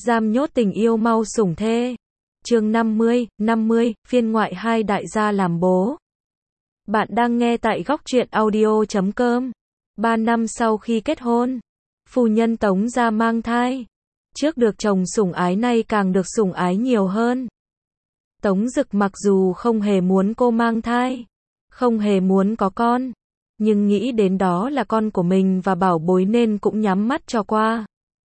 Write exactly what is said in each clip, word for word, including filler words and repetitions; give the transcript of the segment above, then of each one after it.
Giam nhốt tình yêu mau sủng thê. Chương năm mươi, năm mươi, phiên ngoại hai đại gia làm bố. Bạn đang nghe tại góc truyện audio chấm com. Ba năm sau khi kết hôn, phu nhân Tống gia mang thai. Trước được chồng sủng ái nay càng được sủng ái nhiều hơn. Tống Dực mặc dù không hề muốn cô mang thai, không hề muốn có con, nhưng nghĩ đến đó là con của mình và bảo bối nên cũng nhắm mắt cho qua.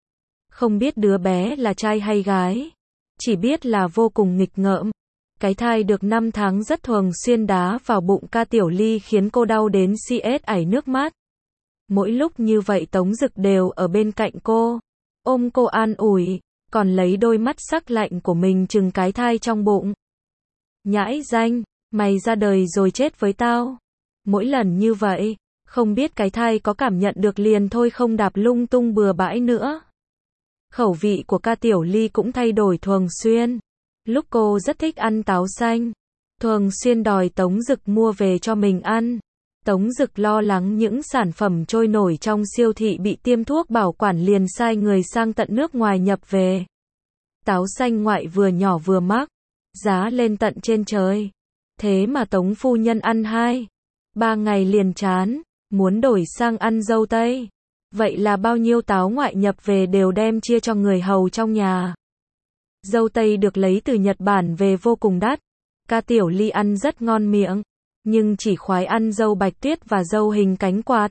Không biết đứa bé là trai hay gái, chỉ biết là vô cùng nghịch ngợm. Cái thai được năm tháng rất thường xuyên đá vào bụng Ca Tiểu Ly khiến cô đau đến xi ét ảy nước mắt. Mỗi lúc như vậy Tống Dực đều ở bên cạnh cô, ôm cô an ủi, còn lấy đôi mắt sắc lạnh của mình trừng cái thai trong bụng. Nhãi danh, mày ra đời rồi chết với tao. Mỗi lần như vậy, không biết cái thai có cảm nhận được liền thôi không đạp lung tung bừa bãi nữa. Khẩu vị của Ca Tiểu Ly cũng thay đổi thường xuyên. Lúc cô rất thích ăn táo xanh, thường xuyên đòi Tống Dực mua về cho mình ăn. Tống Dực lo lắng những sản phẩm trôi nổi trong siêu thị bị tiêm thuốc bảo quản liền sai người sang tận nước ngoài nhập về. Táo xanh ngoại vừa nhỏ vừa mắc, giá lên tận trên trời. Thế mà Tống phu nhân ăn hai, ba ngày liền chán, muốn đổi sang ăn dâu tây. Vậy là bao nhiêu táo ngoại nhập về đều đem chia cho người hầu trong nhà. Dâu tây được lấy từ Nhật Bản về vô cùng đắt. Ca Tiểu Ly ăn rất ngon miệng, nhưng chỉ khoái ăn dâu bạch tuyết và dâu hình cánh quạt.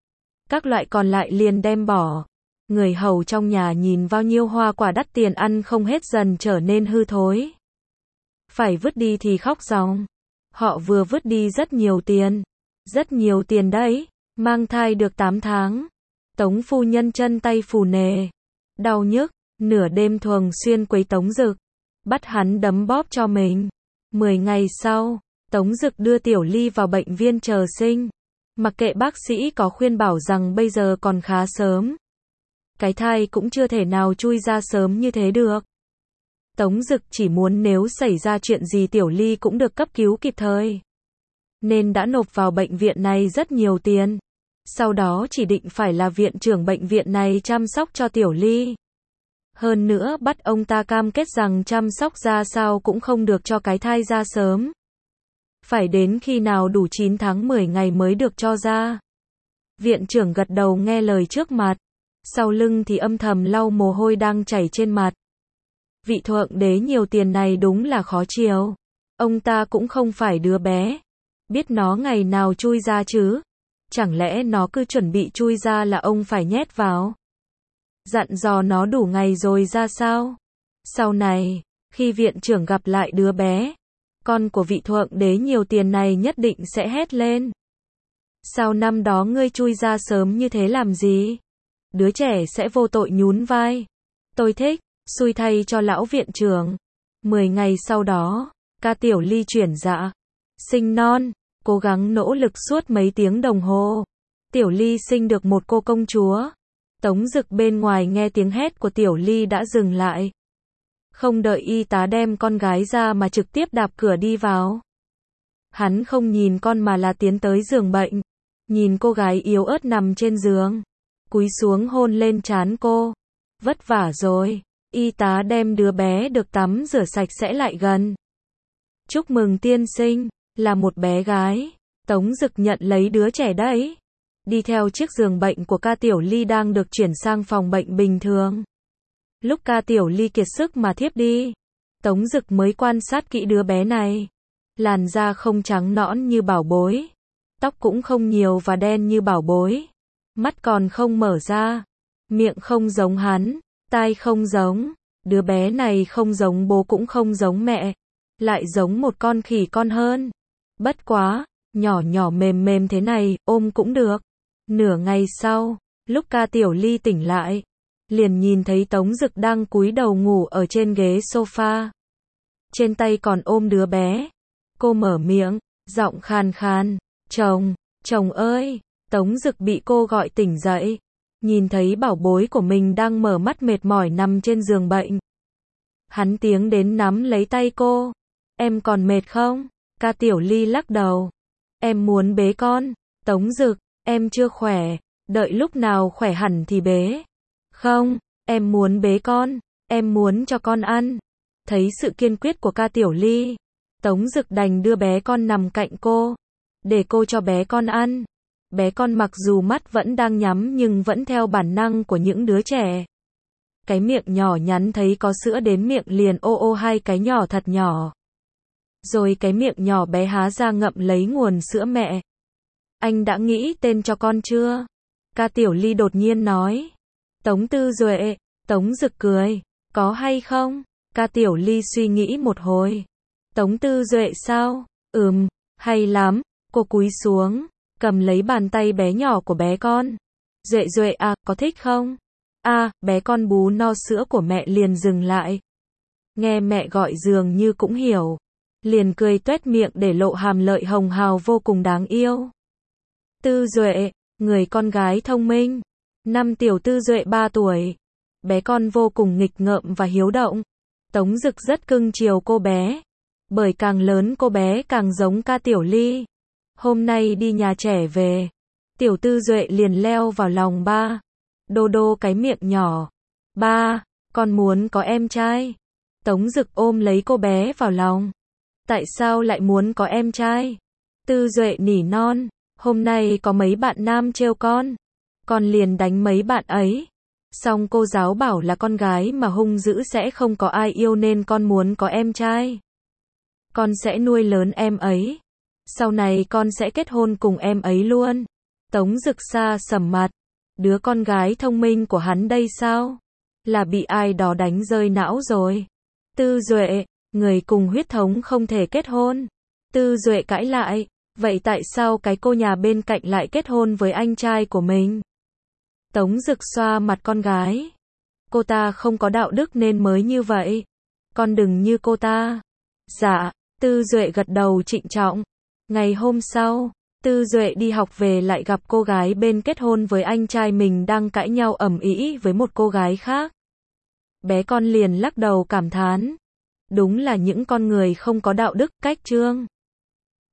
Các loại còn lại liền đem bỏ. Người hầu trong nhà nhìn bao nhiêu hoa quả đắt tiền ăn không hết dần trở nên hư thối. Phải vứt đi thì khóc ròng. Họ vừa vứt đi rất nhiều tiền. Rất nhiều tiền đấy. Mang thai được tám tháng. Tống phu nhân chân tay phù nề, đau nhức, nửa đêm thường xuyên quấy Tống Dực, bắt hắn đấm bóp cho mình. Mười ngày sau, Tống Dực đưa Tiểu Ly vào bệnh viện chờ sinh. Mặc kệ bác sĩ có khuyên bảo rằng bây giờ còn khá sớm, cái thai cũng chưa thể nào chui ra sớm như thế được. Tống Dực chỉ muốn nếu xảy ra chuyện gì Tiểu Ly cũng được cấp cứu kịp thời, nên đã nộp vào bệnh viện này rất nhiều tiền. Sau đó chỉ định phải là viện trưởng bệnh viện này chăm sóc cho Tiểu Ly. Hơn nữa bắt ông ta cam kết rằng chăm sóc ra sao cũng không được cho cái thai ra sớm. Phải đến khi nào đủ chín tháng mười ngày mới được cho ra. Viện trưởng gật đầu nghe lời trước mặt. Sau lưng thì âm thầm lau mồ hôi đang chảy trên mặt. Vị thượng đế nhiều tiền này đúng là khó chiều. Ông ta cũng không phải đứa bé. Biết nó ngày nào chui ra chứ. Chẳng lẽ nó cứ chuẩn bị chui ra là ông phải nhét vào? Dặn dò nó đủ ngày rồi ra sao? Sau này, khi viện trưởng gặp lại đứa bé, con của vị thượng đế nhiều tiền này nhất định sẽ hét lên. Sao năm đó ngươi chui ra sớm như thế làm gì? Đứa trẻ sẽ vô tội nhún vai. Tôi thích, xui thay cho lão viện trưởng. Mười ngày sau đó, Ca Tiểu Ly chuyển dạ, sinh non. Cố gắng nỗ lực suốt mấy tiếng đồng hồ. Tiểu Ly sinh được một cô công chúa. Tống Dực bên ngoài nghe tiếng hét của Tiểu Ly đã dừng lại. Không đợi y tá đem con gái ra mà trực tiếp đạp cửa đi vào. Hắn không nhìn con mà là tiến tới giường bệnh. Nhìn cô gái yếu ớt nằm trên giường. Cúi xuống hôn lên trán cô. Vất vả rồi. Y tá đem đứa bé được tắm rửa sạch sẽ lại gần. Chúc mừng tiên sinh. Là một bé gái. Tống Dực nhận lấy đứa trẻ đấy. Đi theo chiếc giường bệnh của Ca Tiểu Ly đang được chuyển sang phòng bệnh bình thường. Lúc Ca Tiểu Ly kiệt sức mà thiếp đi, Tống Dực mới quan sát kỹ đứa bé này. Làn da không trắng nõn như bảo bối. Tóc cũng không nhiều và đen như bảo bối. Mắt còn không mở ra. Miệng không giống hắn. Tai không giống. Đứa bé này không giống bố cũng không giống mẹ. Lại giống một con khỉ con hơn. Bất quá, nhỏ nhỏ mềm mềm thế này, ôm cũng được. Nửa ngày sau, lúc Ca Tiểu Ly tỉnh lại, liền nhìn thấy Tống Dực đang cúi đầu ngủ ở trên ghế sofa. Trên tay còn ôm đứa bé. Cô mở miệng, giọng khàn khàn, chồng, chồng ơi. Tống Dực bị cô gọi tỉnh dậy. Nhìn thấy bảo bối của mình đang mở mắt mệt mỏi nằm trên giường bệnh. Hắn tiến đến nắm lấy tay cô. Em còn mệt không? Ca Tiểu Ly lắc đầu. Em muốn bế con. Tống Dực, em chưa khỏe. Đợi lúc nào khỏe hẳn thì bế. Không, em muốn bế con. em muốn cho con ăn. Thấy sự kiên quyết của ca Tiểu Ly, Tống Dực đành đưa bé con nằm cạnh cô, để cô cho bé con ăn. Bé con mặc dù mắt vẫn đang nhắm nhưng vẫn theo bản năng của những đứa trẻ. Cái miệng nhỏ nhắn thấy có sữa đến miệng liền ô ô hai cái nhỏ thật nhỏ. Rồi cái miệng nhỏ bé há ra ngậm lấy nguồn sữa mẹ. Anh đã nghĩ tên cho con chưa? Ca Tiểu Ly đột nhiên nói. Tống Tư Duệ, Tống Dực cười. Có hay không? Ca Tiểu Ly suy nghĩ một hồi. Tống Tư Duệ sao? Ừm, hay lắm. Cô cúi xuống, cầm lấy bàn tay bé nhỏ của bé con. Duệ Duệ à, có thích không? À, bé con bú no sữa của mẹ liền dừng lại. Nghe mẹ gọi dường như cũng hiểu. Liền cười tuét miệng để lộ hàm lợi hồng hào vô cùng đáng yêu. Tư Duệ, người con gái thông minh. Năm tiểu Tư Duệ ba tuổi. Bé con vô cùng nghịch ngợm và hiếu động. Tống Dực rất cưng chiều cô bé. Bởi càng lớn cô bé càng giống ca Tiểu Ly. Hôm nay đi nhà trẻ về, tiểu Tư Duệ liền leo vào lòng ba. Đô đô cái miệng nhỏ. Ba, con muốn có em trai. Tống Dực ôm lấy cô bé vào lòng. Tại sao lại muốn có em trai? Tư Duệ nỉ non. Hôm nay có mấy bạn nam trêu con. Con liền đánh mấy bạn ấy. Xong cô giáo bảo là con gái mà hung dữ sẽ không có ai yêu nên con muốn có em trai. Con sẽ nuôi lớn em ấy. Sau này con sẽ kết hôn cùng em ấy luôn. Tống Dực xa sầm mặt. Đứa con gái thông minh của hắn đây sao? Là bị ai đó đánh rơi não rồi. Tư Duệ, người cùng huyết thống không thể kết hôn. Tư Duệ cãi lại. Vậy tại sao cái cô nhà bên cạnh lại kết hôn với anh trai của mình? Tống Dực xoa mặt con gái. Cô ta không có đạo đức nên mới như vậy. Con đừng như cô ta. Dạ, Tư Duệ gật đầu trịnh trọng. Ngày hôm sau, Tư Duệ đi học về lại gặp cô gái bên kết hôn với anh trai mình đang cãi nhau ầm ĩ với một cô gái khác. Bé con liền lắc đầu cảm thán. Đúng là những con người không có đạo đức, cách chương.